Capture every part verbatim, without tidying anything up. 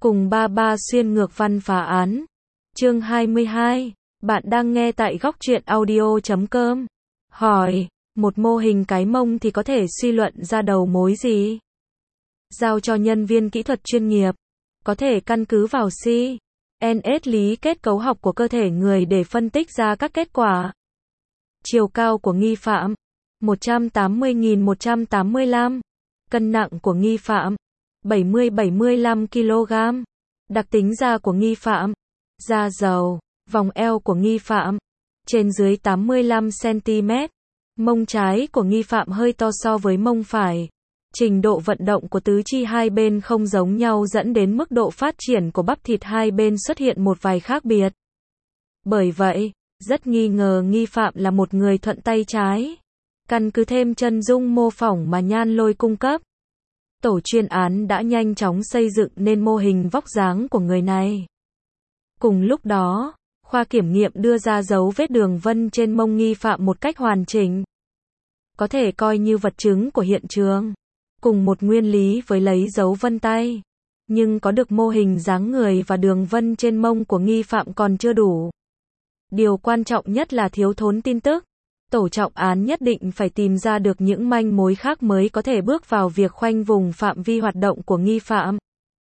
Cùng ba ba xuyên ngược văn phá án. Chương hai mươi hai. Bạn đang nghe tại góc truyện audio chấm com. Hỏi, một mô hình cái mông thì có thể suy luận ra đầu mối gì? Giao cho nhân viên kỹ thuật chuyên nghiệp. Có thể căn cứ vào xê en ét lý kết cấu học của cơ thể người để phân tích ra các kết quả. Chiều cao của nghi phạm một trăm tám mươi nghìn một trăm tám mươi lăm. Cân nặng của nghi phạm bảy mươi đến bảy mươi lăm ki lô gam. Đặc tính da của nghi phạm: da dầu. Vòng eo của nghi phạm trên dưới tám mươi lăm xăng ti mét. Mông trái của nghi phạm hơi to so với mông phải. Trình độ vận động của tứ chi hai bên không giống nhau dẫn đến mức độ phát triển của bắp thịt hai bên xuất hiện một vài khác biệt. Bởi vậy, rất nghi ngờ nghi phạm là một người thuận tay trái. Căn cứ thêm chân dung mô phỏng mà Nhan Lôi cung cấp, tổ chuyên án đã nhanh chóng xây dựng nên mô hình vóc dáng của người này. Cùng lúc đó, khoa kiểm nghiệm đưa ra dấu vết đường vân trên mông nghi phạm một cách hoàn chỉnh. Có thể coi như vật chứng của hiện trường. Cùng một nguyên lý với lấy dấu vân tay. Nhưng có được mô hình dáng người và đường vân trên mông của nghi phạm còn chưa đủ. Điều quan trọng nhất là thiếu thốn tin tức. Tổ trọng án nhất định phải tìm ra được những manh mối khác mới có thể bước vào việc khoanh vùng phạm vi hoạt động của nghi phạm.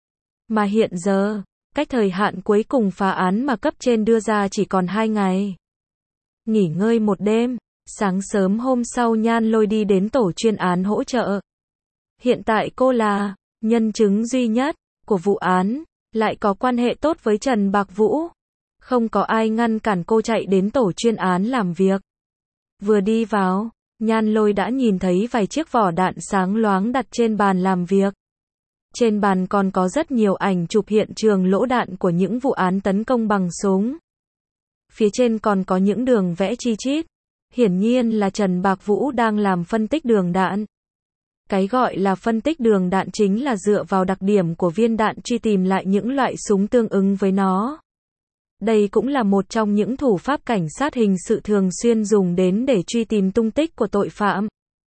Mà hiện giờ, cách thời hạn cuối cùng phá án mà cấp trên đưa ra chỉ còn hai ngày. Nghỉ ngơi một đêm, sáng sớm hôm sau Nhan Lôi đi đến tổ chuyên án hỗ trợ. Hiện tại cô là nhân chứng duy nhất của vụ án, lại có quan hệ tốt với Trần Bạc Vũ. Không có ai ngăn cản cô chạy đến tổ chuyên án làm việc. Vừa đi vào, Nhan Lôi đã nhìn thấy vài chiếc vỏ đạn sáng loáng đặt trên bàn làm việc. Trên bàn còn có rất nhiều ảnh chụp hiện trường lỗ đạn của những vụ án tấn công bằng súng. Phía trên còn có những đường vẽ chi chít. Hiển nhiên là Trần Bạc Vũ đang làm phân tích đường đạn. Cái gọi là phân tích đường đạn chính là dựa vào đặc điểm của viên đạn truy tìm lại những loại súng tương ứng với nó. Đây cũng là một trong những thủ pháp cảnh sát hình sự thường xuyên dùng đến để truy tìm tung tích của tội phạm.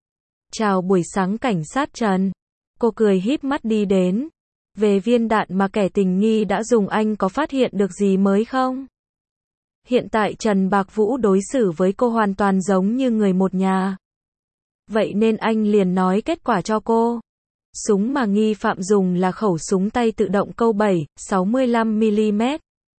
Chào buổi sáng cảnh sát Trần. Cô cười híp mắt đi đến. Về viên đạn mà kẻ tình nghi đã dùng, anh có phát hiện được gì mới không? Hiện tại Trần Bạc Vũ đối xử với cô hoàn toàn giống như người một nhà. Vậy nên anh liền nói kết quả cho cô. Súng mà nghi phạm dùng là khẩu súng tay tự động câu bảy, sáu mươi lăm mi li mét.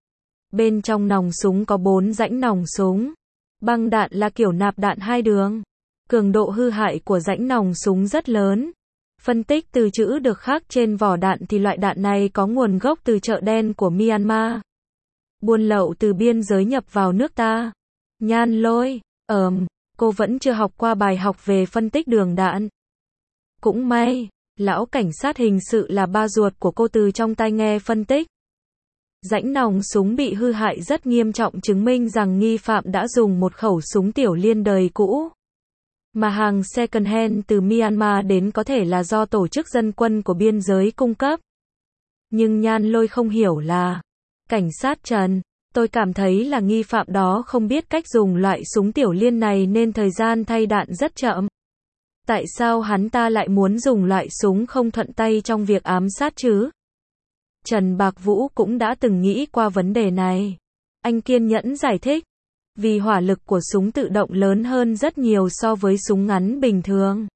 Bên trong nòng súng có bốn rãnh nòng súng. Băng đạn là kiểu nạp đạn hai đường. Cường độ hư hại của rãnh nòng súng rất lớn. Phân tích từ chữ được khắc trên vỏ đạn thì loại đạn này có nguồn gốc từ chợ đen của Myanmar. Buôn lậu từ biên giới nhập vào nước ta. Nhan Lôi, ờm, cô vẫn chưa học qua bài học về phân tích đường đạn. Cũng may, lão cảnh sát hình sự là ba ruột của cô từ trong tai nghe phân tích. Rãnh nòng súng bị hư hại rất nghiêm trọng, chứng minh rằng nghi phạm đã dùng một khẩu súng tiểu liên đời cũ. Mà hàng second hand từ Myanmar đến có thể là do tổ chức dân quân của biên giới cung cấp. Nhưng Nhan Lôi không hiểu là, cảnh sát Trần, tôi cảm thấy là nghi phạm đó không biết cách dùng loại súng tiểu liên này nên thời gian thay đạn rất chậm. Tại sao hắn ta lại muốn dùng loại súng không thuận tay trong việc ám sát chứ? Trần Bạc Vũ cũng đã từng nghĩ qua vấn đề này. Anh kiên nhẫn giải thích. Vì hỏa lực của súng tự động lớn hơn rất nhiều so với súng ngắn bình thường.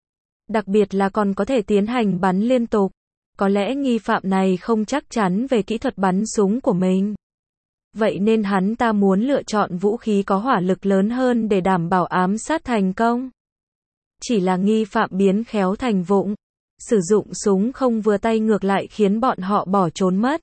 Đặc biệt là còn có thể tiến hành bắn liên tục. Có lẽ nghi phạm này không chắc chắn về kỹ thuật bắn súng của mình. Vậy nên hắn ta muốn lựa chọn vũ khí có hỏa lực lớn hơn để đảm bảo ám sát thành công. Chỉ là nghi phạm biến khéo thành vụng. Sử dụng súng không vừa tay ngược lại khiến bọn họ bỏ trốn mất.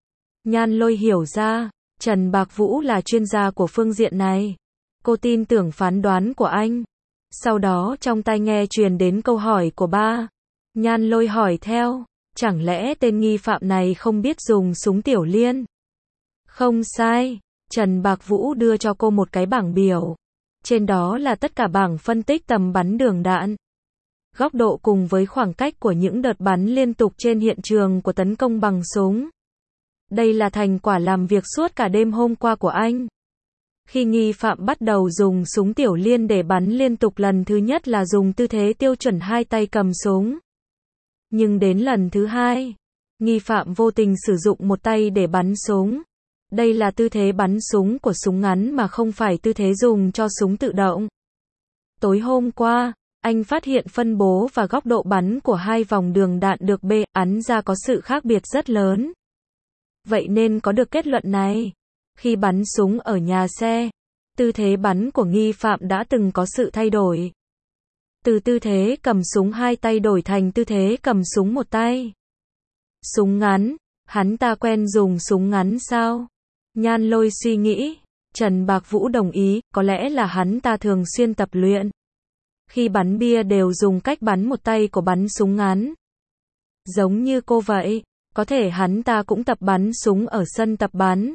Nhan Lôi hiểu ra, Trần Bạc Vũ là chuyên gia của phương diện này. Cô tin tưởng phán đoán của anh. Sau đó trong tai nghe truyền đến câu hỏi của ba. Nhan Lôi hỏi theo, chẳng lẽ tên nghi phạm này không biết dùng súng tiểu liên? Không sai, Trần Bạc Vũ đưa cho cô một cái bảng biểu. Trên đó là tất cả bảng phân tích tầm bắn đường đạn. Góc độ cùng với khoảng cách của những đợt bắn liên tục trên hiện trường của tấn công bằng súng. Đây là thành quả làm việc suốt cả đêm hôm qua của anh. Khi nghi phạm bắt đầu dùng súng tiểu liên để bắn liên tục, lần thứ nhất là dùng tư thế tiêu chuẩn hai tay cầm súng. Nhưng đến lần thứ hai, Nghi phạm vô tình sử dụng một tay để bắn súng. Đây là tư thế bắn súng của súng ngắn mà không phải tư thế dùng cho súng tự động. Tối hôm qua, anh phát hiện phân bố và góc độ bắn của hai vòng đường đạn được bê án ra có sự khác biệt rất lớn. Vậy nên có được kết luận này. Khi bắn súng ở nhà xe, tư thế bắn của nghi phạm đã từng có sự thay đổi. Từ tư thế cầm súng hai tay đổi thành tư thế cầm súng một tay. Súng ngắn, hắn ta quen dùng súng ngắn sao? Nhan Lôi suy nghĩ. Trần Bạc Vũ đồng ý, có lẽ là hắn ta thường xuyên tập luyện. Khi bắn bia đều dùng cách bắn một tay của bắn súng ngắn. Giống như cô vậy, có thể hắn ta cũng tập bắn súng ở sân tập bắn.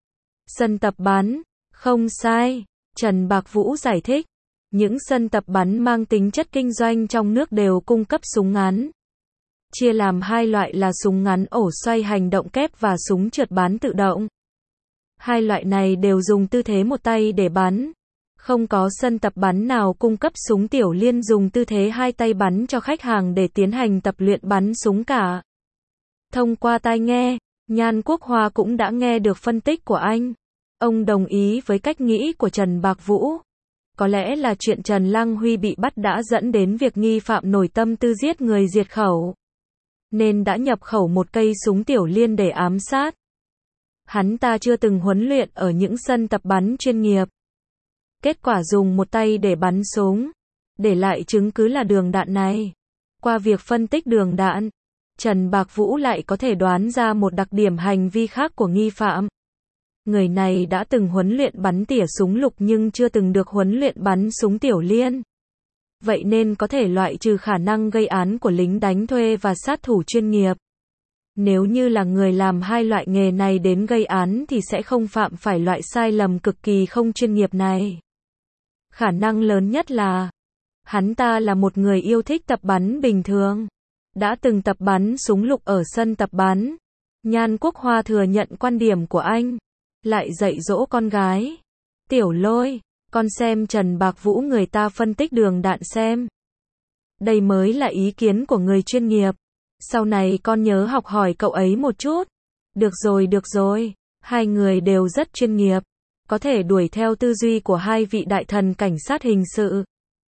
Sân tập bắn, không sai, Trần Bạc Vũ giải thích. Những sân tập bắn mang tính chất kinh doanh trong nước đều cung cấp súng ngắn. Chia làm hai loại là súng ngắn ổ xoay hành động kép và súng trượt bắn tự động. Hai loại này đều dùng tư thế một tay để bắn. Không có sân tập bắn nào cung cấp súng tiểu liên dùng tư thế hai tay bắn cho khách hàng để tiến hành tập luyện bắn súng cả. Thông qua tai nghe, Nhan Quốc Hoa cũng đã nghe được phân tích của anh. Ông đồng ý với cách nghĩ của Trần Bạc Vũ. Có lẽ là chuyện Trần Lăng Huy bị bắt đã dẫn đến việc nghi phạm nổi tâm tư giết người diệt khẩu. Nên đã nhập khẩu một cây súng tiểu liên để ám sát. Hắn ta chưa từng huấn luyện ở những sân tập bắn chuyên nghiệp. Kết quả dùng một tay để bắn súng. Để lại chứng cứ là đường đạn này. Qua việc phân tích đường đạn, Trần Bạc Vũ lại có thể đoán ra một đặc điểm hành vi khác của nghi phạm. Người này đã từng huấn luyện bắn tỉa súng lục nhưng chưa từng được huấn luyện bắn súng tiểu liên. Vậy nên có thể loại trừ khả năng gây án của lính đánh thuê và sát thủ chuyên nghiệp. Nếu như là người làm hai loại nghề này đến gây án thì sẽ không phạm phải loại sai lầm cực kỳ không chuyên nghiệp này. Khả năng lớn nhất là hắn ta là một người yêu thích tập bắn bình thường. Đã từng tập bắn súng lục ở sân tập bắn. Nhan Quốc Hoa thừa nhận quan điểm của anh. Lại dạy dỗ con gái. Tiểu Lôi, con xem Trần Bạc Vũ người ta phân tích đường đạn xem. Đây mới là ý kiến của người chuyên nghiệp. Sau này con nhớ học hỏi cậu ấy một chút. Được rồi được rồi, hai người đều rất chuyên nghiệp. Có thể đuổi theo tư duy của hai vị đại thần cảnh sát hình sự.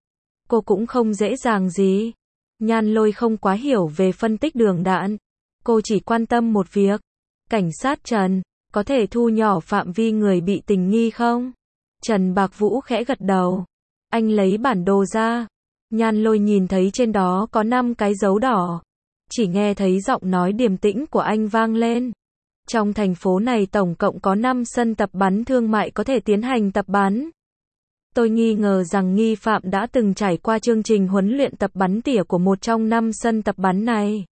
Cô cũng không dễ dàng gì. Nhan Lôi không quá hiểu về phân tích đường đạn. Cô chỉ quan tâm một việc. Cảnh sát Trần, có thể thu nhỏ phạm vi người bị tình nghi không? Trần Bạc Vũ khẽ gật đầu. Anh lấy bản đồ ra. Nhan Lôi nhìn thấy trên đó có năm cái dấu đỏ. Chỉ nghe thấy giọng nói điềm tĩnh của anh vang lên. Trong thành phố này tổng cộng có năm sân tập bắn thương mại có thể tiến hành tập bắn. Tôi nghi ngờ rằng nghi phạm đã từng trải qua chương trình huấn luyện tập bắn tỉa của một trong năm sân tập bắn này.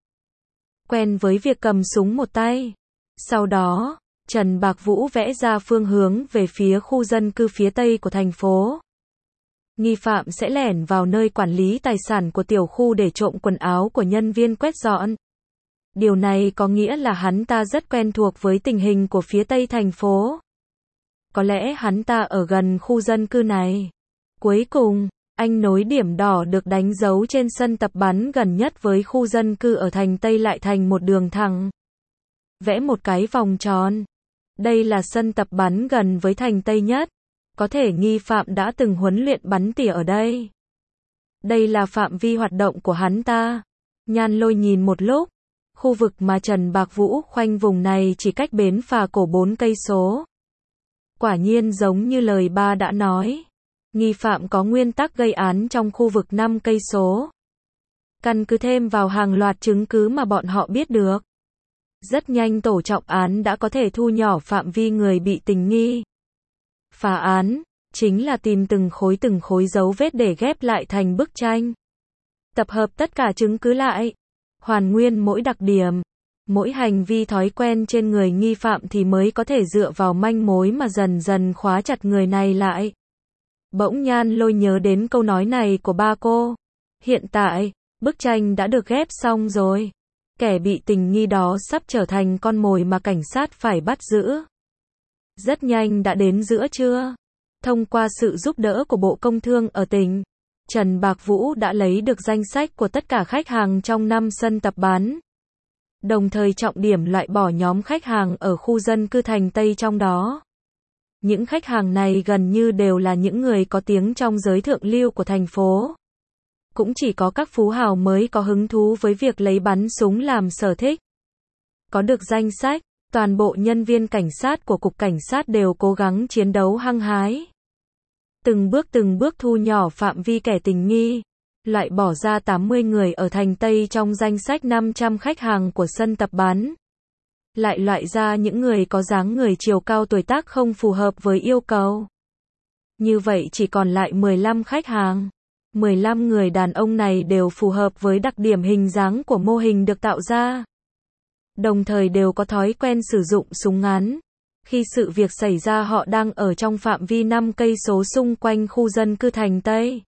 Quen với việc cầm súng một tay. Sau đó, Trần Bạc Vũ vẽ ra phương hướng về phía khu dân cư phía tây của thành phố. Nghi phạm sẽ lẻn vào nơi quản lý tài sản của tiểu khu để trộm quần áo của nhân viên quét dọn. Điều này có nghĩa là hắn ta rất quen thuộc với tình hình của phía tây thành phố. Có lẽ hắn ta ở gần khu dân cư này. Cuối cùng, anh nối điểm đỏ được đánh dấu trên sân tập bắn gần nhất với khu dân cư ở thành Tây lại thành một đường thẳng. Vẽ một cái vòng tròn. Đây là sân tập bắn gần với thành Tây nhất. Có thể nghi phạm đã từng huấn luyện bắn tỉa ở đây. Đây là phạm vi hoạt động của hắn ta. Nhan Lôi nhìn một lúc. Khu vực mà Trần Bạc Vũ khoanh vùng này chỉ cách bến phà cổ bốn cây số. Quả nhiên giống như lời ba đã nói. Nghi phạm có nguyên tắc gây án trong khu vực năm cây số. Căn cứ thêm vào hàng loạt chứng cứ mà bọn họ biết được. Rất nhanh tổ trọng án đã có thể thu nhỏ phạm vi người bị tình nghi. Phá án, chính là tìm từng khối từng khối dấu vết để ghép lại thành bức tranh. Tập hợp tất cả chứng cứ lại. Hoàn nguyên mỗi đặc điểm, mỗi hành vi thói quen trên người nghi phạm thì mới có thể dựa vào manh mối mà dần dần khóa chặt người này lại. Bỗng Nhan Lôi nhớ đến câu nói này của ba cô. Hiện tại, bức tranh đã được ghép xong rồi. Kẻ bị tình nghi đó sắp trở thành con mồi mà cảnh sát phải bắt giữ. Rất nhanh đã đến giữa trưa. Thông qua sự giúp đỡ của Bộ Công Thương ở tỉnh, Trần Bạc Vũ đã lấy được danh sách của tất cả khách hàng trong năm sân tập bắn. đồng thời trọng điểm loại bỏ nhóm khách hàng ở khu dân cư thành Tây trong đó. Những khách hàng này gần như đều là những người có tiếng trong giới thượng lưu của thành phố. Cũng chỉ có các phú hào mới có hứng thú với việc lấy bắn súng làm sở thích. Có được danh sách, toàn bộ nhân viên cảnh sát của Cục Cảnh sát đều cố gắng chiến đấu hăng hái. Từng bước từng bước thu nhỏ phạm vi kẻ tình nghi, loại bỏ ra tám mươi người ở thành Tây trong danh sách năm trăm khách hàng của sân tập bắn. Lại loại ra những người có dáng người chiều cao tuổi tác không phù hợp với yêu cầu. Như vậy chỉ còn lại mười lăm khách hàng. mười lăm người đàn ông này đều phù hợp với đặc điểm hình dáng của mô hình được tạo ra. Đồng thời đều có thói quen sử dụng súng ngắn. Khi sự việc xảy ra họ đang ở trong phạm vi năm cây số xung quanh khu dân cư thành Tây.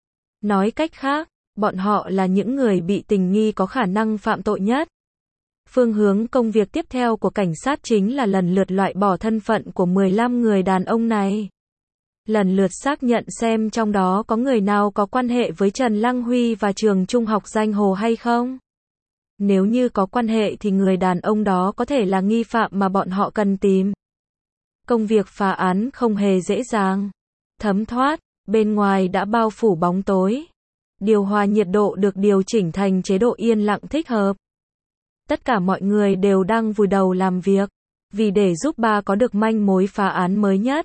Nói cách khác, bọn họ là những người bị tình nghi có khả năng phạm tội nhất. Phương hướng công việc tiếp theo của cảnh sát chính là lần lượt loại bỏ thân phận của mười lăm người đàn ông này. Lần lượt xác nhận xem trong đó có người nào có quan hệ với Trần Lăng Huy và trường trung học Danh Hồ hay không. Nếu như có quan hệ thì người đàn ông đó có thể là nghi phạm mà bọn họ cần tìm. Công việc phá án không hề dễ dàng. Thấm thoát, bên ngoài đã bao phủ bóng tối. Điều hòa nhiệt độ được điều chỉnh thành chế độ yên lặng thích hợp. Tất cả mọi người đều đang vùi đầu làm việc, vì để giúp bà có được manh mối phá án mới nhất.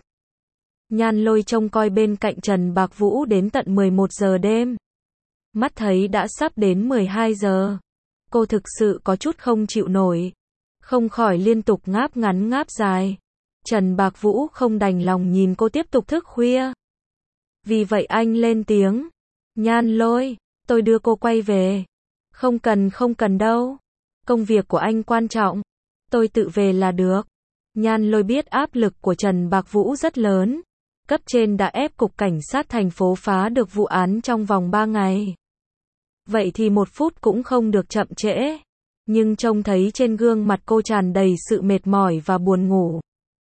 Nhan Lôi trông coi bên cạnh Trần Bạc Vũ đến tận mười một giờ đêm. Mắt thấy đã sắp đến mười hai giờ. Cô thực sự có chút không chịu nổi. Không khỏi liên tục ngáp ngắn ngáp dài. Trần Bạc Vũ không đành lòng nhìn cô tiếp tục thức khuya. Vì vậy anh lên tiếng. Nhan Lôi, tôi đưa cô quay về. Không cần không cần đâu. Công việc của anh quan trọng. Tôi tự về là được. Nhan Lôi biết áp lực của Trần Bạc Vũ rất lớn. Cấp trên đã ép Cục Cảnh sát thành phố phá được vụ án trong vòng ba ngày. Vậy thì một phút cũng không được chậm trễ. Nhưng trông thấy trên gương mặt cô tràn đầy sự mệt mỏi và buồn ngủ.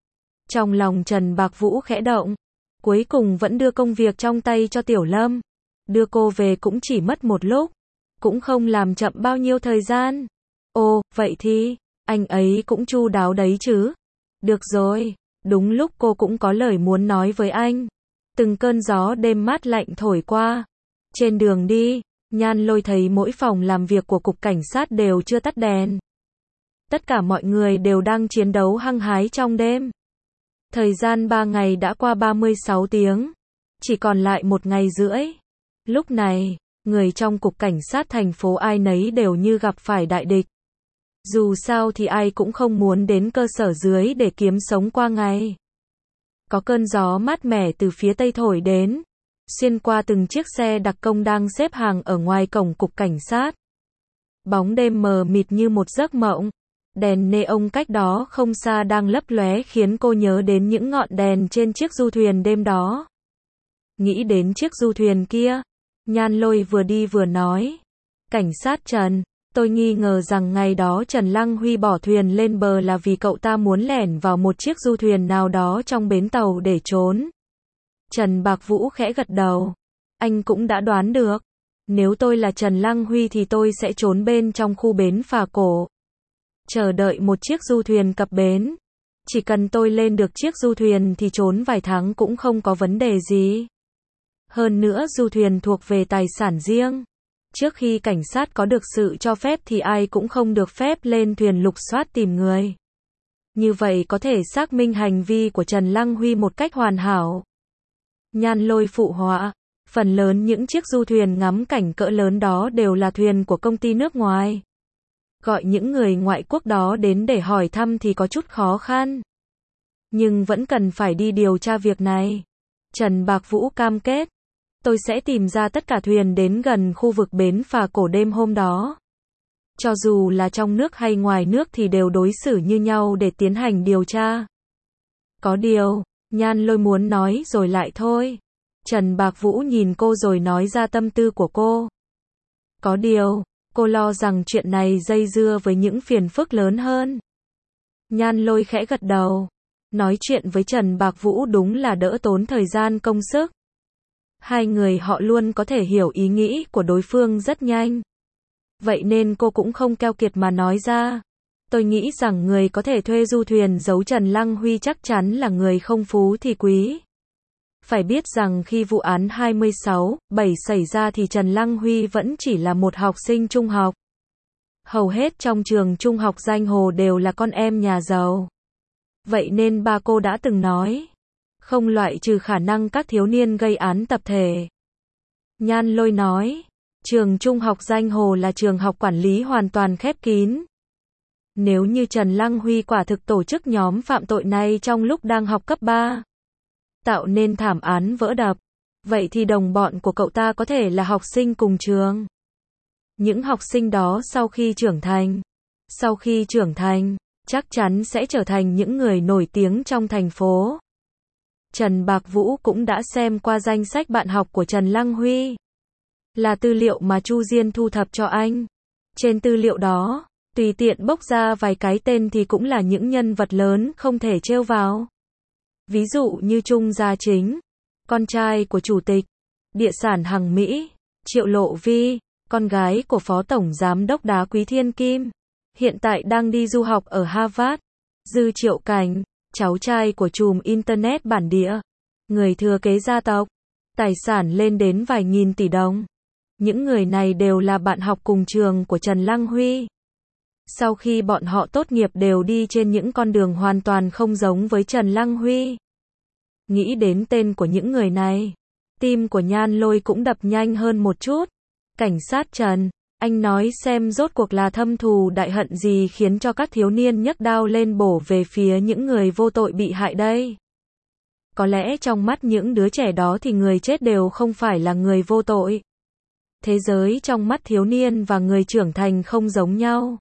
Trong lòng Trần Bạc Vũ khẽ động. Cuối cùng vẫn đưa công việc trong tay cho Tiểu Lâm. Đưa cô về cũng chỉ mất một lúc. Cũng không làm chậm bao nhiêu thời gian. Ồ, vậy thì, anh ấy cũng chu đáo đấy chứ. Được rồi, đúng lúc cô cũng có lời muốn nói với anh. Từng cơn gió đêm mát lạnh thổi qua. Trên đường đi, Nhan Lôi thấy mỗi phòng làm việc của Cục Cảnh sát đều chưa tắt đèn. Tất cả mọi người đều đang chiến đấu hăng hái trong đêm. Thời gian ba ngày đã qua ba mươi sáu tiếng. Chỉ còn lại một ngày rưỡi. Lúc này, người trong Cục Cảnh sát thành phố ai nấy đều như gặp phải đại địch. Dù sao thì ai cũng không muốn đến cơ sở dưới để kiếm sống qua ngày. Có cơn gió mát mẻ từ phía tây thổi đến, xuyên qua từng chiếc xe đặc công đang xếp hàng ở ngoài cổng Cục Cảnh sát. Bóng đêm mờ mịt như một giấc mộng. Đèn neon cách đó không xa đang lấp lóe khiến cô nhớ đến những ngọn đèn trên chiếc du thuyền đêm đó. Nghĩ đến chiếc du thuyền kia, Nhan Lôi vừa đi vừa nói. Cảnh sát Trần, tôi nghi ngờ rằng ngày đó Trần Lăng Huy bỏ thuyền lên bờ là vì cậu ta muốn lẻn vào một chiếc du thuyền nào đó trong bến tàu để trốn. Trần Bạc Vũ khẽ gật đầu. Anh cũng đã đoán được. Nếu tôi là Trần Lăng Huy thì tôi sẽ trốn bên trong khu bến phà cổ. Chờ đợi một chiếc du thuyền cập bến. Chỉ cần tôi lên được chiếc du thuyền thì trốn vài tháng cũng không có vấn đề gì. Hơn nữa du thuyền thuộc về tài sản riêng. Trước khi cảnh sát có được sự cho phép thì ai cũng không được phép lên thuyền lục soát tìm người. Như vậy có thể xác minh hành vi của Trần Lăng Huy một cách hoàn hảo. Nhan Lôi phụ họa. Phần lớn những chiếc du thuyền ngắm cảnh cỡ lớn đó đều là thuyền của công ty nước ngoài. Gọi những người ngoại quốc đó đến để hỏi thăm thì có chút khó khăn. Nhưng vẫn cần phải đi điều tra việc này. Trần Bạc Vũ cam kết. Tôi sẽ tìm ra tất cả thuyền đến gần khu vực bến phà cổ đêm hôm đó. Cho dù là trong nước hay ngoài nước thì đều đối xử như nhau để tiến hành điều tra. Có điều, Nhan Lôi muốn nói rồi lại thôi. Trần Bạc Vũ nhìn cô rồi nói ra tâm tư của cô. Có điều, cô lo rằng chuyện này dây dưa với những phiền phức lớn hơn. Nhan Lôi khẽ gật đầu. Nói chuyện với Trần Bạc Vũ đúng là đỡ tốn thời gian công sức. Hai người họ luôn có thể hiểu ý nghĩ của đối phương rất nhanh. Vậy nên cô cũng không keo kiệt mà nói ra. Tôi nghĩ rằng người có thể thuê du thuyền giấu Trần Lăng Huy chắc chắn là người không phú thì quý. Phải biết rằng khi vụ án hai mươi sáu bảy xảy ra thì Trần Lăng Huy vẫn chỉ là một học sinh trung học. Hầu hết trong trường trung học Danh Hồ đều là con em nhà giàu. Vậy nên ba cô đã từng nói, không loại trừ khả năng các thiếu niên gây án tập thể. Nhan Lôi nói, trường trung học Danh Hồ là trường học quản lý hoàn toàn khép kín. Nếu như Trần Lăng Huy quả thực tổ chức nhóm phạm tội này trong lúc đang học cấp ba, tạo nên thảm án vỡ đập, vậy thì đồng bọn của cậu ta có thể là học sinh cùng trường. Những học sinh đó sau khi trưởng thành, sau khi trưởng thành, chắc chắn sẽ trở thành những người nổi tiếng trong thành phố. Trần Bạc Vũ cũng đã xem qua danh sách bạn học của Trần Lăng Huy. Là tư liệu mà Chu Diên thu thập cho anh. Trên tư liệu đó, tùy tiện bốc ra vài cái tên thì cũng là những nhân vật lớn không thể trêu vào. Ví dụ như Trung Gia Chính, con trai của chủ tịch Địa sản Hằng Mỹ, Triệu Lộ Vi, con gái của Phó Tổng Giám đốc Đá Quý Thiên Kim, hiện tại đang đi du học ở Harvard. Dư Triệu Cảnh, cháu trai của trùm Internet bản địa, người thừa kế gia tộc, tài sản lên đến vài nghìn tỷ đồng. Những người này đều là bạn học cùng trường của Trần Lăng Huy. Sau khi bọn họ tốt nghiệp đều đi trên những con đường hoàn toàn không giống với Trần Lăng Huy. Nghĩ đến tên của những người này, tim của Nhan Lôi cũng đập nhanh hơn một chút. Cảnh sát Trần, anh nói xem rốt cuộc là thâm thù đại hận gì khiến cho các thiếu niên nhấc đao lên bổ về phía những người vô tội bị hại đây. Có lẽ trong mắt những đứa trẻ đó thì người chết đều không phải là người vô tội. Thế giới trong mắt thiếu niên và người trưởng thành không giống nhau.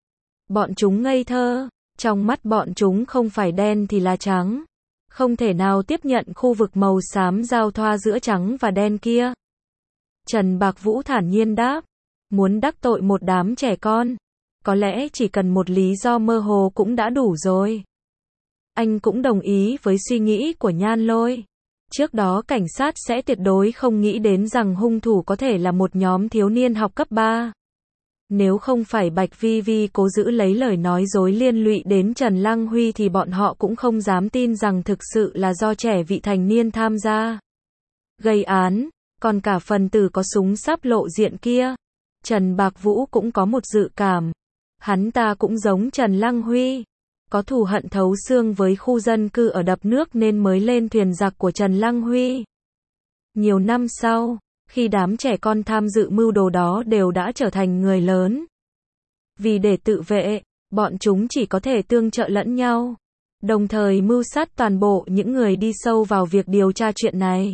Bọn chúng ngây thơ, trong mắt bọn chúng không phải đen thì là trắng. Không thể nào tiếp nhận khu vực màu xám giao thoa giữa trắng và đen kia. Trần Bạc Vũ thản nhiên đáp, muốn đắc tội một đám trẻ con, có lẽ chỉ cần một lý do mơ hồ cũng đã đủ rồi. Anh cũng đồng ý với suy nghĩ của Nhan Lôi. Trước đó cảnh sát sẽ tuyệt đối không nghĩ đến rằng hung thủ có thể là một nhóm thiếu niên học cấp ba. Nếu không phải Bạch Vi Vi cố giữ lấy lời nói dối liên lụy đến Trần Lăng Huy thì bọn họ cũng không dám tin rằng thực sự là do trẻ vị thành niên tham gia gây án, còn cả phần tử có súng sắp lộ diện kia. Trần Bạc Vũ cũng có một dự cảm, hắn ta cũng giống Trần Lăng Huy, có thù hận thấu xương với khu dân cư ở đập nước nên mới lên thuyền giặc của Trần Lăng Huy. Nhiều năm sau, khi đám trẻ con tham dự mưu đồ đó đều đã trở thành người lớn. Vì để tự vệ, bọn chúng chỉ có thể tương trợ lẫn nhau, đồng thời mưu sát toàn bộ những người đi sâu vào việc điều tra chuyện này.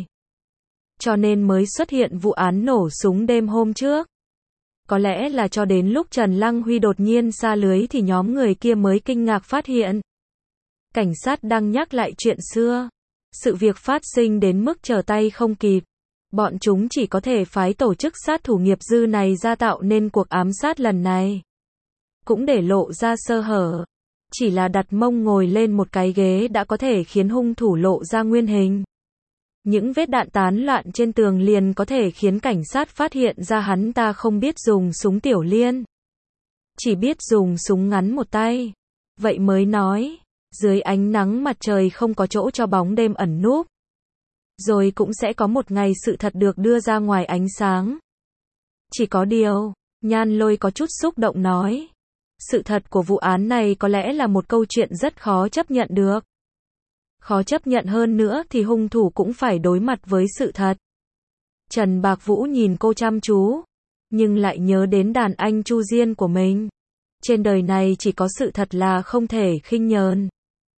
Cho nên mới xuất hiện vụ án nổ súng đêm hôm trước. Có lẽ là cho đến lúc Trần Lăng Huy đột nhiên sa lưới thì nhóm người kia mới kinh ngạc phát hiện. Cảnh sát đang nhắc lại chuyện xưa. Sự việc phát sinh đến mức trở tay không kịp. Bọn chúng chỉ có thể phái tổ chức sát thủ nghiệp dư này ra tạo nên cuộc ám sát lần này. Cũng để lộ ra sơ hở. Chỉ là đặt mông ngồi lên một cái ghế đã có thể khiến hung thủ lộ ra nguyên hình. Những vết đạn tán loạn trên tường liền có thể khiến cảnh sát phát hiện ra hắn ta không biết dùng súng tiểu liên. Chỉ biết dùng súng ngắn một tay. Vậy mới nói, dưới ánh nắng mặt trời không có chỗ cho bóng đêm ẩn núp. Rồi cũng sẽ có một ngày sự thật được đưa ra ngoài ánh sáng. Chỉ có điều, Nhan Lôi có chút xúc động nói. Sự thật của vụ án này có lẽ là một câu chuyện rất khó chấp nhận được. Khó chấp nhận hơn nữa thì hung thủ cũng phải đối mặt với sự thật. Trần Bạc Vũ nhìn cô chăm chú, nhưng lại nhớ đến đàn anh Chu Diên của mình. Trên đời này chỉ có sự thật là không thể khinh nhờn.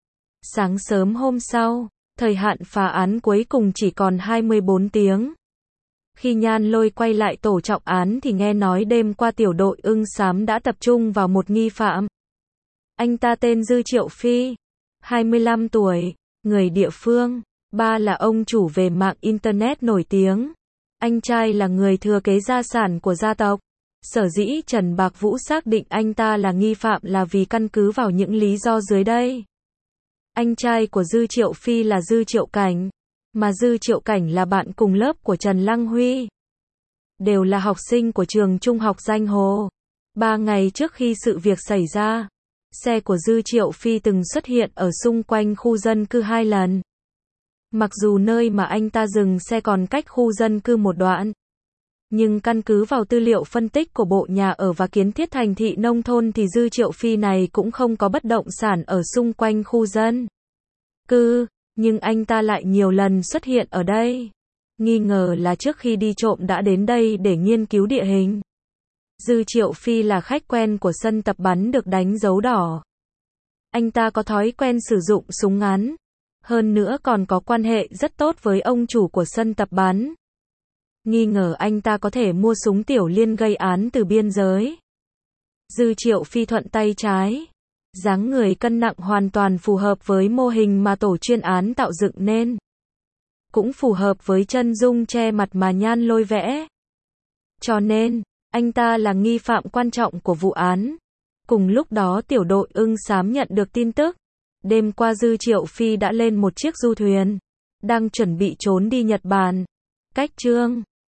Sáng sớm hôm sau, thời hạn phá án cuối cùng chỉ còn hai mươi bốn tiếng. Khi Nhan Lôi quay lại tổ trọng án thì nghe nói đêm qua tiểu đội ưng xám đã tập trung vào một nghi phạm. Anh ta tên Dư Triệu Phi, hai mươi lăm tuổi, người địa phương. Ba là ông chủ về mạng Internet nổi tiếng. Anh trai là người thừa kế gia sản của gia tộc. Sở dĩ Trần Bạc Vũ xác định anh ta là nghi phạm là vì căn cứ vào những lý do dưới đây. Anh trai của Dư Triệu Phi là Dư Triệu Cảnh, mà Dư Triệu Cảnh là bạn cùng lớp của Trần Lăng Huy. Đều là học sinh của trường trung học Danh Hồ. Ba ngày trước khi sự việc xảy ra, xe của Dư Triệu Phi từng xuất hiện ở xung quanh khu dân cư hai lần. Mặc dù nơi mà anh ta dừng xe còn cách khu dân cư một đoạn, nhưng căn cứ vào tư liệu phân tích của Bộ Nhà ở và Kiến thiết Thành thị Nông thôn thì Dư Triệu Phi này cũng không có bất động sản ở xung quanh khu dân cư, nhưng anh ta lại nhiều lần xuất hiện ở đây. Nghi ngờ là trước khi đi trộm đã đến đây để nghiên cứu địa hình. Dư Triệu Phi là khách quen của sân tập bắn được đánh dấu đỏ. Anh ta có thói quen sử dụng súng ngắn. Hơn nữa còn có quan hệ rất tốt với ông chủ của sân tập bắn. Nghi ngờ anh ta có thể mua súng tiểu liên gây án từ biên giới. Dư Triệu Phi thuận tay trái. Dáng người cân nặng hoàn toàn phù hợp với mô hình mà tổ chuyên án tạo dựng nên. Cũng phù hợp với chân dung che mặt mà Nhan Lôi vẽ. Cho nên, anh ta là nghi phạm quan trọng của vụ án. Cùng lúc đó tiểu đội ưng xám nhận được tin tức. Đêm qua Dư Triệu Phi đã lên một chiếc du thuyền, đang chuẩn bị trốn đi Nhật Bản. Cách chương